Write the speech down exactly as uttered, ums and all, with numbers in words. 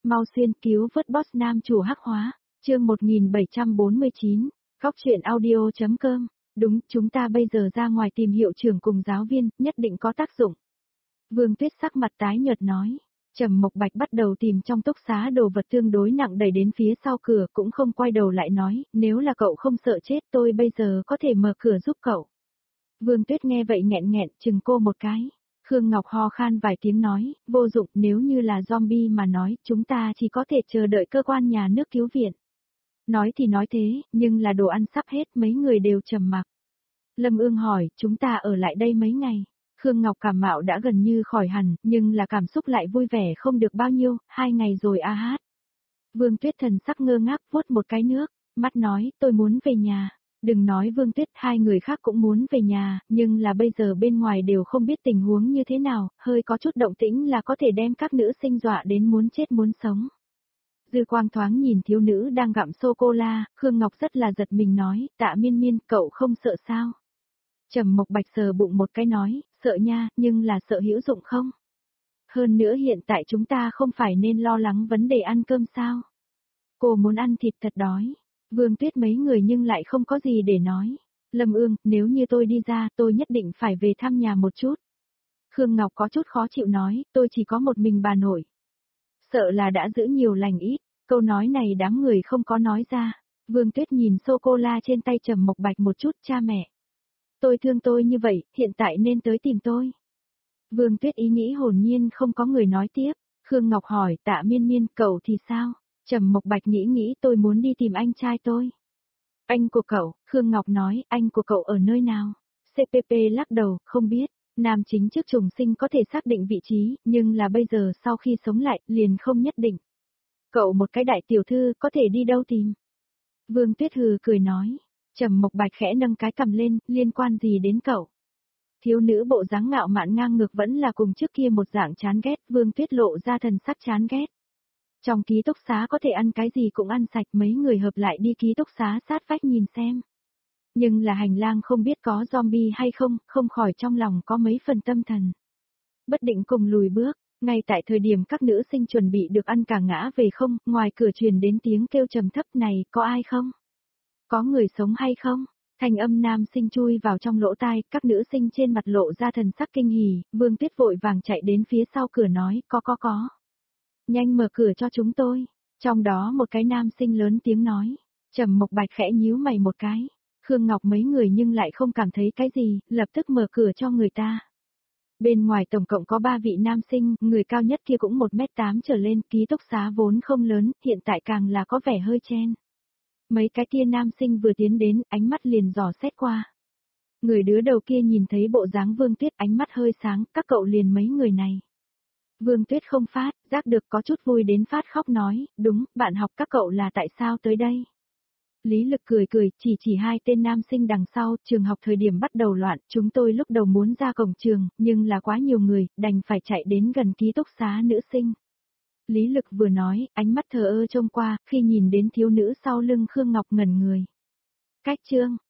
Mau xuyên cứu vớt boss nam chủ hắc hóa, chương một nghìn bảy trăm bốn mươi chín, góc truyện audio.com. Đúng, chúng ta bây giờ ra ngoài tìm hiệu trưởng cùng giáo viên, nhất định có tác dụng. Vương Tuyết sắc mặt tái nhợt nói. Trầm Mộc Bạch bắt đầu tìm trong túc xá đồ vật tương đối nặng đẩy đến phía sau cửa, cũng không quay đầu lại nói, nếu là cậu không sợ chết tôi bây giờ có thể mở cửa giúp cậu. Vương Tuyết nghe vậy nghẹn nghẹn, chừng cô một cái. Khương Ngọc ho khan vài tiếng nói, vô dụng, nếu như là zombie mà nói, chúng ta chỉ có thể chờ đợi cơ quan nhà nước cứu viện. Nói thì nói thế, nhưng là đồ ăn sắp hết, mấy người đều trầm mặc. Lâm Ương hỏi, chúng ta ở lại đây mấy ngày. Khương Ngọc cảm mạo đã gần như khỏi hẳn, nhưng là cảm xúc lại vui vẻ không được bao nhiêu, hai ngày rồi a hát. Vương Tuyết thần sắc ngơ ngác vuốt một cái nước, mắt nói, tôi muốn về nhà. Đừng nói Vương Tuyết, hai người khác cũng muốn về nhà, nhưng là bây giờ bên ngoài đều không biết tình huống như thế nào, hơi có chút động tĩnh là có thể đem các nữ sinh dọa đến muốn chết muốn sống. Dư Quang thoáng nhìn thiếu nữ đang gặm sô-cô-la, Khương Ngọc rất là giật mình nói, Tạ Miên Miên, cậu không sợ sao? Trầm Mộc Bạch sờ bụng một cái nói, sợ nha, nhưng là sợ hữu dụng không? Hơn nữa hiện tại chúng ta không phải nên lo lắng vấn đề ăn cơm sao? Cô muốn ăn thịt thật đói. Vương Tuyết mấy người nhưng lại không có gì để nói. Lâm Ương, nếu như tôi đi ra tôi nhất định phải về thăm nhà một chút. Khương Ngọc có chút khó chịu nói, tôi chỉ có một mình bà nội. Sợ là đã giữ nhiều lành ít, câu nói này đám người không có nói ra. Vương Tuyết nhìn sô-cô-la trên tay Trầm Mộc Bạch một chút, cha mẹ. Tôi thương tôi như vậy, hiện tại nên tới tìm tôi. Vương Tuyết ý nghĩ hồn nhiên không có người nói tiếp. Khương Ngọc hỏi, Tạ Miên Miên, cậu thì sao? Trầm Mộc Bạch nghĩ nghĩ, tôi muốn đi tìm anh trai tôi. Anh của cậu, Khương Ngọc nói, anh của cậu ở nơi nào? xê pê pê lắc đầu, không biết. Nam chính trước trùng sinh có thể xác định vị trí, nhưng là bây giờ sau khi sống lại, liền không nhất định. Cậu một cái đại tiểu thư, có thể đi đâu tìm? Vương Tuyết hừ cười nói. Trầm Mộc Bạch khẽ nâng cái cằm lên, liên quan gì đến cậu? Thiếu nữ bộ dáng ngạo mạn ngang ngược vẫn là cùng trước kia một dạng chán ghét, Vương Tuyết lộ ra thần sắc chán ghét. Trong ký túc xá có thể ăn cái gì cũng ăn sạch, mấy người hợp lại đi ký túc xá sát vách nhìn xem. Nhưng là hành lang không biết có zombie hay không, không khỏi trong lòng có mấy phần tâm thần. Bất định cùng lùi bước, ngay tại thời điểm các nữ sinh chuẩn bị được ăn cả ngã về không, ngoài cửa truyền đến tiếng kêu trầm thấp này, có ai không? Có người sống hay không? Thanh âm nam sinh chui vào trong lỗ tai, các nữ sinh trên mặt lộ ra thần sắc kinh hỉ, Vương Tuyết vội vàng chạy đến phía sau cửa nói, có có có. Nhanh mở cửa cho chúng tôi. Trong đó một cái nam sinh lớn tiếng nói. Trầm Mộc Bạch khẽ nhíu mày một cái. Khương Ngọc mấy người nhưng lại không cảm thấy cái gì, lập tức mở cửa cho người ta. Bên ngoài tổng cộng có ba vị nam sinh, người cao nhất kia cũng một mét tám trở lên, ký túc xá vốn không lớn, hiện tại càng là có vẻ hơi chen. Mấy cái kia nam sinh vừa tiến đến, ánh mắt liền dò xét qua. Người đứa đầu kia nhìn thấy bộ dáng Vương Tuyết, ánh mắt hơi sáng, các cậu liền mấy người này. Vương Tuyết không phát, giác được có chút vui đến phát khóc nói, đúng, bạn học các cậu là tại sao tới đây? Lý Lực cười cười, chỉ chỉ hai tên nam sinh đằng sau, trường học thời điểm bắt đầu loạn, chúng tôi lúc đầu muốn ra cổng trường, nhưng là quá nhiều người, đành phải chạy đến gần ký túc xá nữ sinh. Lý Lực vừa nói, ánh mắt thờ ơ trông qua, khi nhìn đến thiếu nữ sau lưng Khương Ngọc ngẩn người. Cách chương,